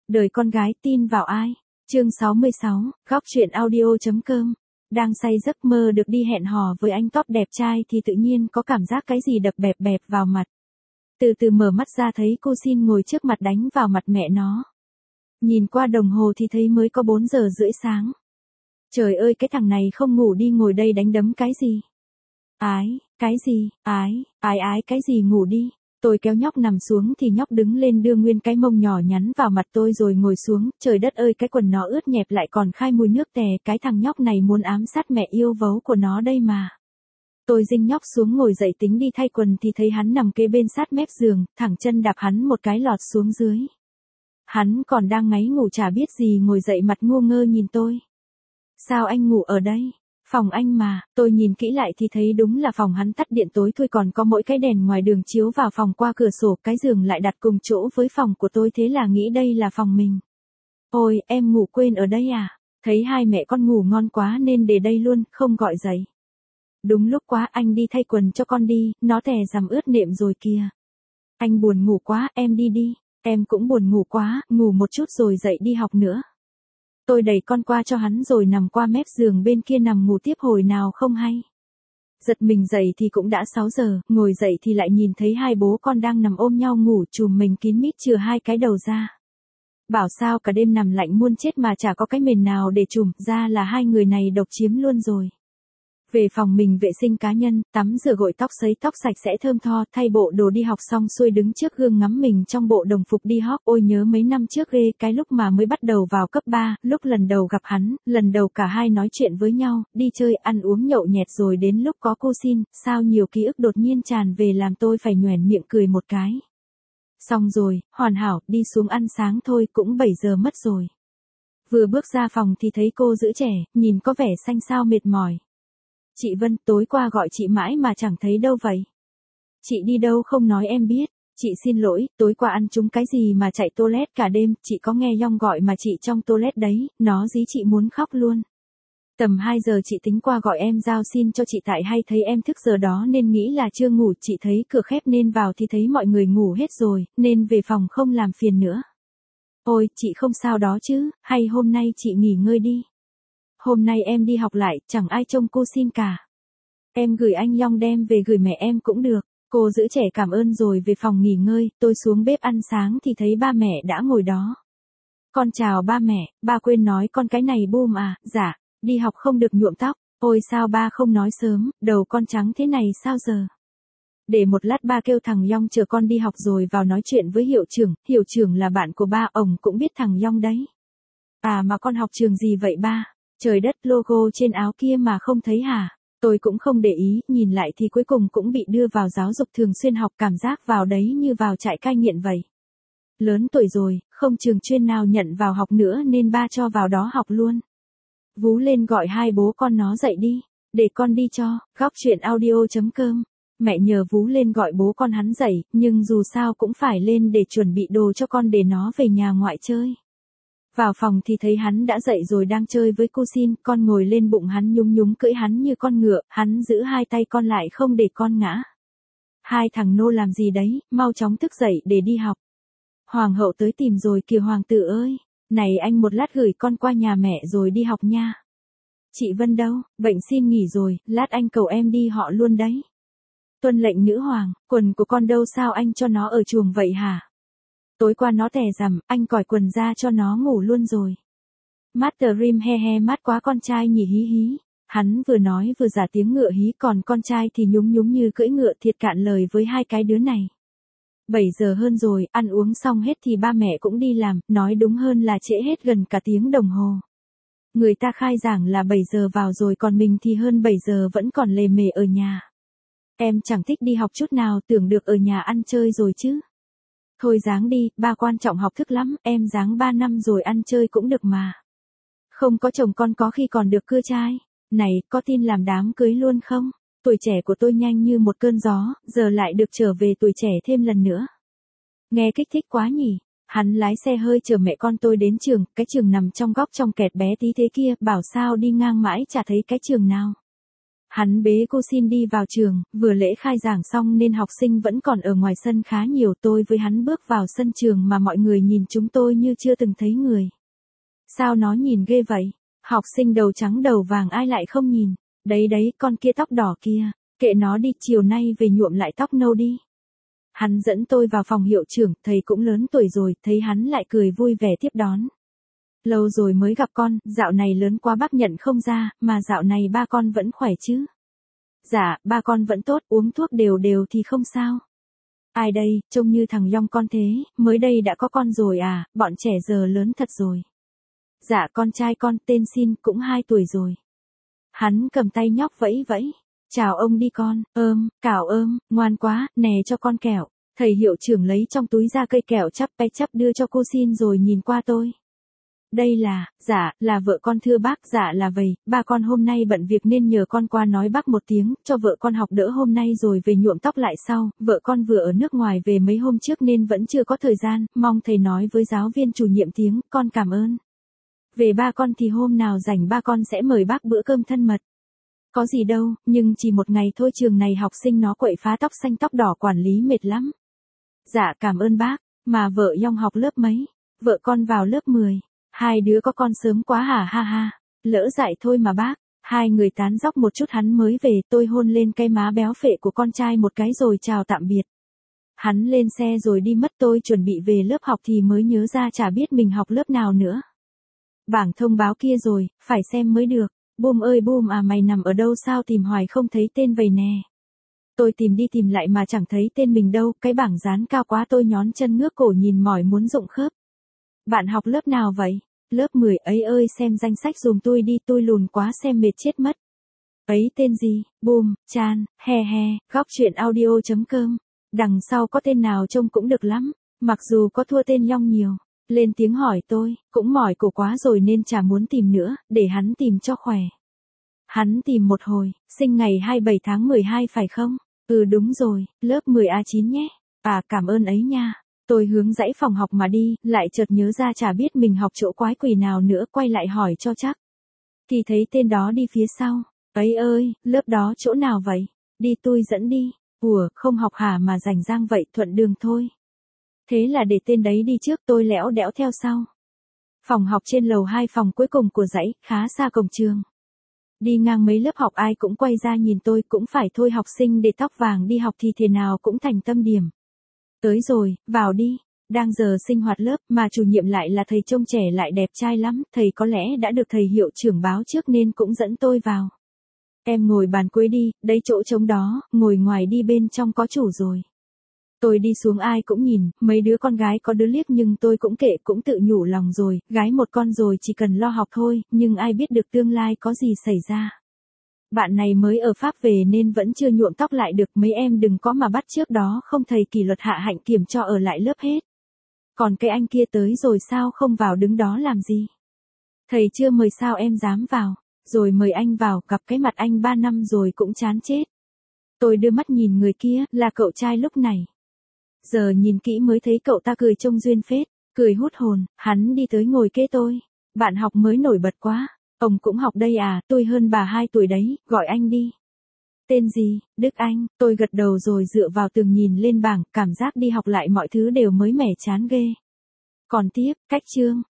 Đời con gái tin vào ai? Chương 66, góc truyện audio.com. Đang say giấc mơ được đi hẹn hò với anh top đẹp trai thì tự nhiên có cảm giác cái gì đập bẹp bẹp vào mặt. Từ từ mở mắt ra thấy cô Xin ngồi trước mặt đánh vào mặt mẹ nó. Nhìn qua đồng hồ thì thấy mới có 4 giờ rưỡi sáng. Trời ơi, cái thằng này không ngủ đi ngồi đây đánh đấm cái gì? Cái gì, cái gì ngủ đi. Tôi kéo nhóc nằm xuống thì nhóc đứng lên đưa nguyên cái mông nhỏ nhắn vào mặt tôi rồi ngồi xuống. Trời đất ơi, cái quần nó ướt nhẹp lại còn khai mùi nước tè. Cái thằng nhóc này muốn ám sát mẹ yêu vấu của nó đây mà. Tôi dinh nhóc xuống ngồi dậy tính đi thay quần thì thấy hắn nằm kế bên sát mép giường, thẳng chân đạp hắn một cái lọt xuống dưới. Hắn còn đang ngáy ngủ chả biết gì ngồi dậy mặt ngu ngơ nhìn tôi. Sao anh ngủ ở đây? Phòng anh mà. Tôi nhìn kỹ lại thì thấy đúng là phòng hắn, tắt điện tối thôi, còn có mỗi cái đèn ngoài đường chiếu vào phòng qua cửa sổ, cái giường lại đặt cùng chỗ với phòng của tôi, thế là nghĩ đây là phòng mình. Ôi, em ngủ quên ở đây à? Thấy hai mẹ con ngủ ngon quá nên để đây luôn, không gọi dậy. Đúng lúc quá, anh đi thay quần cho con đi, nó tè rằm ướt nệm rồi kìa. Anh buồn ngủ quá, em đi đi. Em cũng buồn ngủ quá, ngủ một chút rồi dậy đi học nữa. Tôi đẩy con qua cho hắn rồi nằm qua mép giường bên kia nằm ngủ tiếp hồi nào không hay. Giật mình dậy thì cũng đã 6 giờ, ngồi dậy thì lại nhìn thấy hai bố con đang nằm ôm nhau ngủ chùm mình kín mít chừa hai cái đầu ra. Bảo sao cả đêm nằm lạnh muôn chết mà chả có cái mền nào để trùm, ra là hai người này độc chiếm luôn rồi. Về phòng mình vệ sinh cá nhân, tắm rửa gội tóc sấy tóc sạch sẽ thơm tho, thay bộ đồ đi học xong xuôi đứng trước gương ngắm mình trong bộ đồng phục đi học. Ôi nhớ mấy năm trước ghê, cái lúc mà mới bắt đầu vào cấp 3, lúc lần đầu gặp hắn, lần đầu cả hai nói chuyện với nhau, đi chơi ăn uống nhậu nhẹt rồi đến lúc có cô Xin, sao nhiều ký ức đột nhiên tràn về làm tôi phải nhoẻn miệng cười một cái. Xong rồi, hoàn hảo, đi xuống ăn sáng thôi cũng 7 giờ mất rồi. Vừa bước ra phòng thì thấy cô giữ trẻ, nhìn có vẻ xanh xao mệt mỏi. Chị Vân, tối qua gọi chị mãi mà chẳng thấy đâu vậy? Chị đi đâu không nói em biết. Chị xin lỗi, tối qua ăn trúng cái gì mà chạy toilet cả đêm, chị có nghe Long gọi mà chị trong toilet đấy, nó dí chị muốn khóc luôn. Tầm 2 giờ chị tính qua gọi em giao xin cho chị tại hay thấy em thức giờ đó nên nghĩ là chưa ngủ, chị thấy cửa khép nên vào thì thấy mọi người ngủ hết rồi, nên về phòng không làm phiền nữa. Ôi, chị không sao đó chứ, hay hôm nay chị nghỉ ngơi đi. Hôm nay em đi học lại, chẳng ai trông cô Xin cả. Em gửi anh Long đem về gửi mẹ em cũng được. Cô giữ trẻ cảm ơn rồi về phòng nghỉ ngơi, tôi xuống bếp ăn sáng thì thấy ba mẹ đã ngồi đó. Con chào ba mẹ, ba quên nói con cái này bum à, dạ, đi học không được nhuộm tóc. Ôi sao ba không nói sớm, đầu con trắng thế này sao giờ? Để một lát ba kêu thằng Long chờ con đi học rồi vào nói chuyện với hiệu trưởng là bạn của ba, ổng cũng biết thằng Long đấy. À mà con học trường gì vậy ba? Trời đất, logo trên áo kia mà không thấy hả? Tôi cũng không để ý, nhìn lại thì cuối cùng cũng bị đưa vào giáo dục thường xuyên học, cảm giác vào đấy như vào trại cai nghiện vậy. Lớn tuổi rồi, không trường chuyên nào nhận vào học nữa nên ba cho vào đó học luôn. Vú lên gọi hai bố con nó dậy đi, để con đi cho, góc truyện audio.com. Mẹ nhờ Vú lên gọi bố con hắn dậy, nhưng dù sao cũng phải lên để chuẩn bị đồ cho con để nó về nhà ngoại chơi. Vào phòng thì thấy hắn đã dậy rồi đang chơi với cô Xin, con ngồi lên bụng hắn nhúng nhúng cưỡi hắn như con ngựa, hắn giữ hai tay con lại không để con ngã. Hai thằng nô làm gì đấy, mau chóng thức dậy để đi học. Hoàng hậu tới tìm rồi kìa hoàng tử ơi, này anh một lát gửi con qua nhà mẹ rồi đi học nha. Chị Vân đâu, bệnh xin nghỉ rồi, lát anh cầu em đi họ luôn đấy. Tuân lệnh nữ hoàng, quần của con đâu sao anh cho nó ở chuồng vậy hả? Tối qua nó tè rằm, anh cởi quần ra cho nó ngủ luôn rồi. Master Rim he he mát quá con trai nhỉ hí hí. Hắn vừa nói vừa giả tiếng ngựa hí, còn con trai thì nhúng nhúng như cưỡi ngựa, thiệt cạn lời với hai cái đứa này. 7 giờ hơn rồi, ăn uống xong hết thì ba mẹ cũng đi làm, nói đúng hơn là trễ hết gần cả tiếng đồng hồ. Người ta khai giảng là 7 giờ vào rồi, còn mình thì hơn 7 giờ vẫn còn lề mề ở nhà. Em chẳng thích đi học chút nào, tưởng được ở nhà ăn chơi rồi chứ. Thôi dáng đi, ba quan trọng học thức lắm, em dáng 3 năm rồi ăn chơi cũng được mà. Không có chồng con có khi còn được cưa trai. Này, có tin làm đám cưới luôn không? Tuổi trẻ của tôi nhanh như một cơn gió, giờ lại được trở về tuổi trẻ thêm lần nữa. Nghe kích thích quá nhỉ? Hắn lái xe hơi chở mẹ con tôi đến trường, cái trường nằm trong góc trong kẹt bé tí thế kia, bảo sao đi ngang mãi chả thấy cái trường nào. Hắn bế cô xin đi vào trường, vừa lễ khai giảng xong nên học sinh vẫn còn ở ngoài sân khá nhiều, tôi với hắn bước vào sân trường mà mọi người nhìn chúng tôi như chưa từng thấy người. Sao nó nhìn ghê vậy? Học sinh đầu trắng đầu vàng ai lại không nhìn? Đấy đấy, con kia tóc đỏ kia, kệ nó đi, chiều nay về nhuộm lại tóc nâu đi. Hắn dẫn tôi vào phòng hiệu trưởng, thầy cũng lớn tuổi rồi, thấy hắn lại cười vui vẻ tiếp đón. Lâu rồi mới gặp con, dạo này lớn quá bác nhận không ra, mà dạo này ba con vẫn khỏe chứ? Dạ, ba con vẫn tốt, uống thuốc đều đều thì không sao. Ai đây, trông như thằng Yong con thế, mới đây đã có con rồi à, bọn trẻ giờ lớn thật rồi. Dạ, con trai con, tên Xin, cũng 2 tuổi rồi. Hắn cầm tay nhóc vẫy vẫy. Chào ông đi con, cào ngoan quá, nè cho con kẹo. Thầy hiệu trưởng lấy trong túi ra cây kẹo chắp pe chắp đưa cho cô Xin rồi nhìn qua tôi. Đây là, dạ, là vợ con thưa bác, dạ là vậy, ba con hôm nay bận việc nên nhờ con qua nói bác một tiếng, cho vợ con học đỡ hôm nay rồi về nhuộm tóc lại sau, vợ con vừa ở nước ngoài về mấy hôm trước nên vẫn chưa có thời gian, mong thầy nói với giáo viên chủ nhiệm tiếng, con cảm ơn. Về ba con thì hôm nào rảnh ba con sẽ mời bác bữa cơm thân mật. Có gì đâu, nhưng chỉ một ngày thôi, trường này học sinh nó quậy phá tóc xanh tóc đỏ quản lý mệt lắm. Dạ cảm ơn bác, mà vợ Yong học lớp mấy? Vợ con vào lớp 10. 2 đứa có con sớm quá hả ha ha. Lỡ dại thôi mà bác. 2 người tán dóc một chút hắn mới về, tôi hôn lên cái má béo phệ của con trai một cái rồi chào tạm biệt. Hắn lên xe rồi đi mất, tôi chuẩn bị về lớp học thì mới nhớ ra chả biết mình học lớp nào nữa. Bảng thông báo kia rồi, phải xem mới được. Boom ơi Boom à, mày nằm ở đâu sao tìm hoài không thấy tên vậy nè. Tôi tìm đi tìm lại mà chẳng thấy tên mình đâu, cái bảng dán cao quá, tôi nhón chân ngước cổ nhìn mỏi muốn rụng khớp. Bạn học lớp nào vậy? Lớp 10 ấy ơi, xem danh sách dùm tôi đi, tôi lùn quá xem mệt chết mất. Ấy tên gì? Boom, Chan, he, góc chuyện audio.com. Đằng sau có tên nào trông cũng được lắm, mặc dù có thua tên Yong nhiều. Lên tiếng hỏi tôi, cũng mỏi cổ quá rồi nên chả muốn tìm nữa, để hắn tìm cho khỏe. Hắn tìm một hồi, sinh ngày 27 tháng 12 phải không? Ừ đúng rồi, lớp 10A9 nhé. À cảm ơn ấy nha. Tôi hướng dãy phòng học mà đi, lại chợt nhớ ra chả biết mình học chỗ quái quỷ nào nữa, quay lại hỏi cho chắc. Thì thấy tên đó đi phía sau. Ấy ơi, lớp đó chỗ nào vậy? Đi tôi dẫn đi. Ủa, không học hả mà rảnh rang vậy, thuận đường thôi. Thế là để tên đấy đi trước, tôi lẽo đẽo theo sau. Phòng học trên lầu 2, phòng cuối cùng của dãy, khá xa cổng trường. Đi ngang mấy lớp học ai cũng quay ra nhìn tôi, cũng phải thôi, học sinh để tóc vàng đi học thì thế nào cũng thành tâm điểm. Tới rồi, vào đi. Đang giờ sinh hoạt lớp mà chủ nhiệm lại là thầy trông trẻ lại đẹp trai lắm, thầy có lẽ đã được thầy hiệu trưởng báo trước nên cũng dẫn tôi vào. Em ngồi bàn cuối đi, đấy chỗ trống đó, ngồi ngoài đi, bên trong có chủ rồi. Tôi đi xuống ai cũng nhìn, mấy đứa con gái có đứa liếc nhưng tôi cũng kệ, cũng tự nhủ lòng rồi, gái một con rồi chỉ cần lo học thôi, nhưng ai biết được tương lai có gì xảy ra. Bạn này mới ở Pháp về nên vẫn chưa nhuộm tóc lại được, mấy em đừng có mà bắt trước đó không thầy kỷ luật hạ hạnh kiểm cho ở lại lớp hết. Còn cái anh kia tới rồi sao không vào đứng đó làm gì? Thầy chưa mời sao em dám vào, rồi mời anh vào, gặp cái mặt anh 3 năm rồi cũng chán chết. Tôi đưa mắt nhìn người kia, là cậu trai lúc này. Giờ nhìn kỹ mới thấy cậu ta cười trông duyên phết, cười hút hồn, hắn đi tới ngồi kế tôi. Bạn học mới nổi bật quá, ông cũng học đây à, tôi hơn bà 2 tuổi đấy, gọi anh đi. Tên gì? Đức Anh, tôi gật đầu rồi dựa vào tường nhìn lên bảng, cảm giác đi học lại mọi thứ đều mới mẻ chán ghê. Còn tiếp, cách chương,